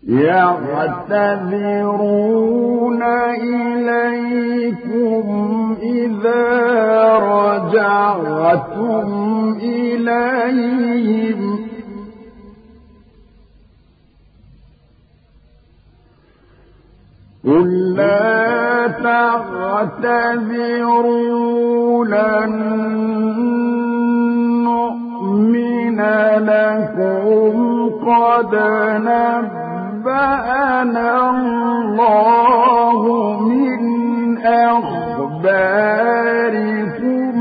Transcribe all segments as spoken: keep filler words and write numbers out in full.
يعتذرون إليكم إذا رجعتم إليهم قل لا تعتذروا لن نؤمن لكم قد نبأنا الله من أخباركم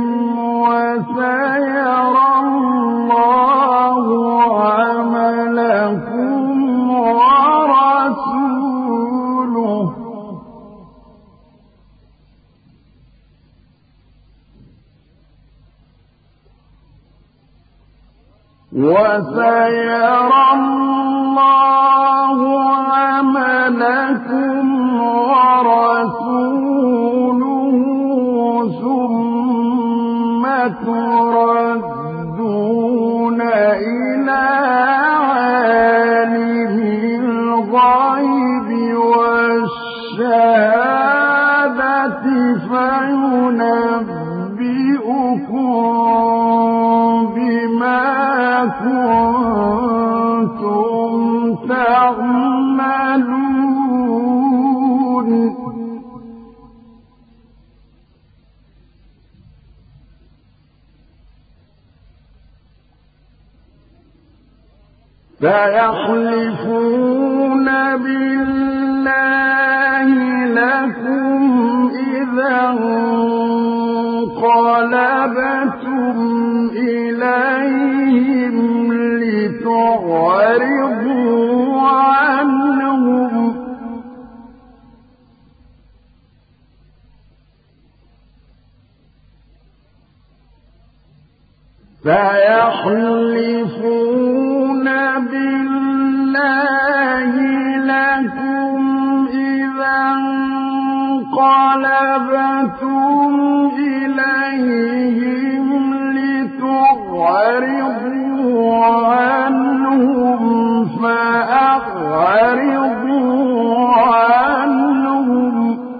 وسيرى الله عملكم ورسوله وسيرى الله عملكم ورسوله ثم تردون إلى عالم الغيب والشهادة فينبئكم بما كنتم تعملون فيحلفون بالله لكم إذا انقلبتم إليهم لتعرضوا عنهم فيحلفون بالله لكم إذا انقلبتم إليهم لتعرضوا عنهم فأعرضوا عنهم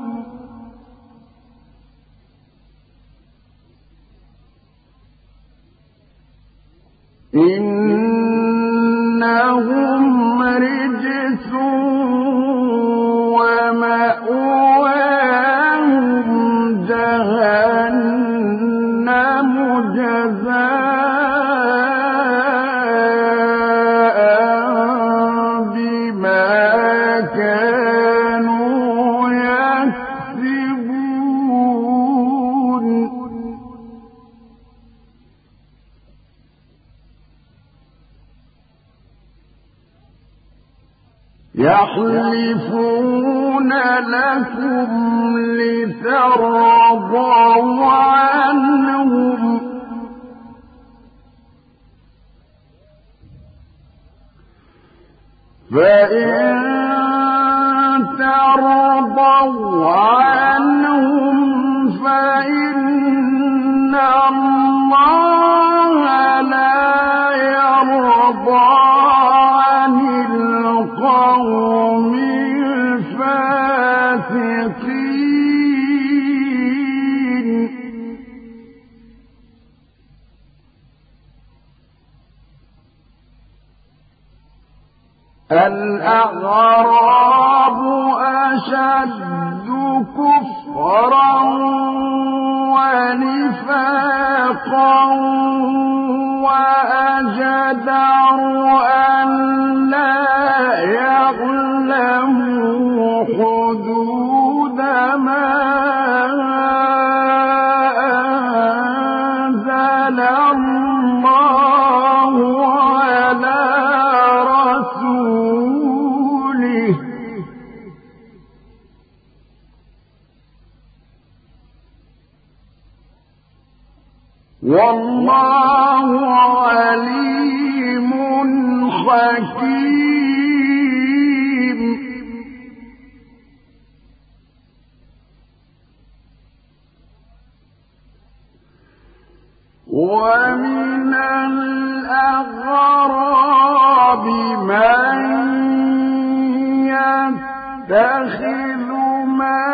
إنهم رجس ومأواهم جهنم جزاء بما كانوا يكسبون يحلفون لكم لترضوا عنهم فإن ترضوا عنهم فإن الله لا يرضى عن القوم الفاسقين الأعراب أشد كفرا ونفاقا وأجدر أن لا يعلموا حدود ما أنزل الله على رسوله والله عليم حكيم ومن الأغراب من يتخذ ما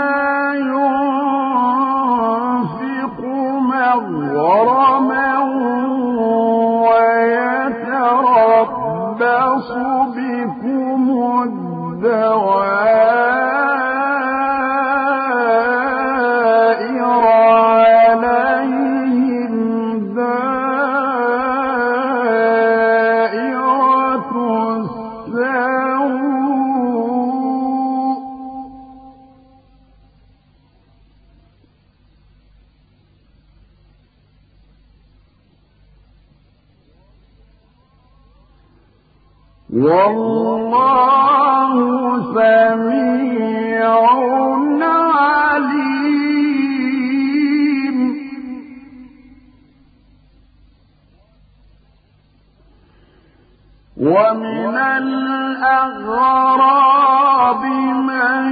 ينفق مغرما ويتربص بكم الدوائر عليهم دائرة السوء والله سميع عليم ومن الأغراب من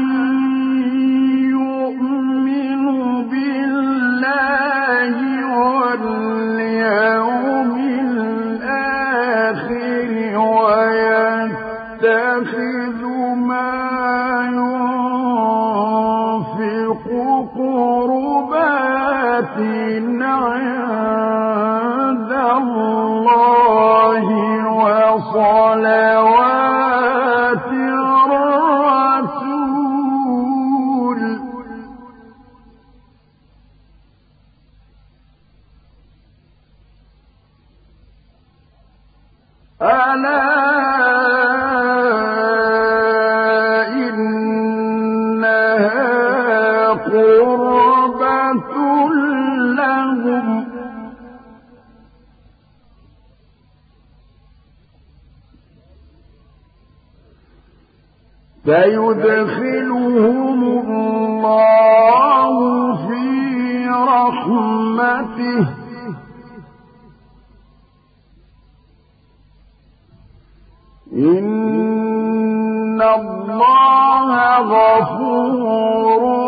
يؤمن بالله واليوم الآخر ويتخذ ما ينفق قربات عند الله وصلوات الرسول ألا إنها قربة لهم سيدخلهم الله في رحمته إن الله غفور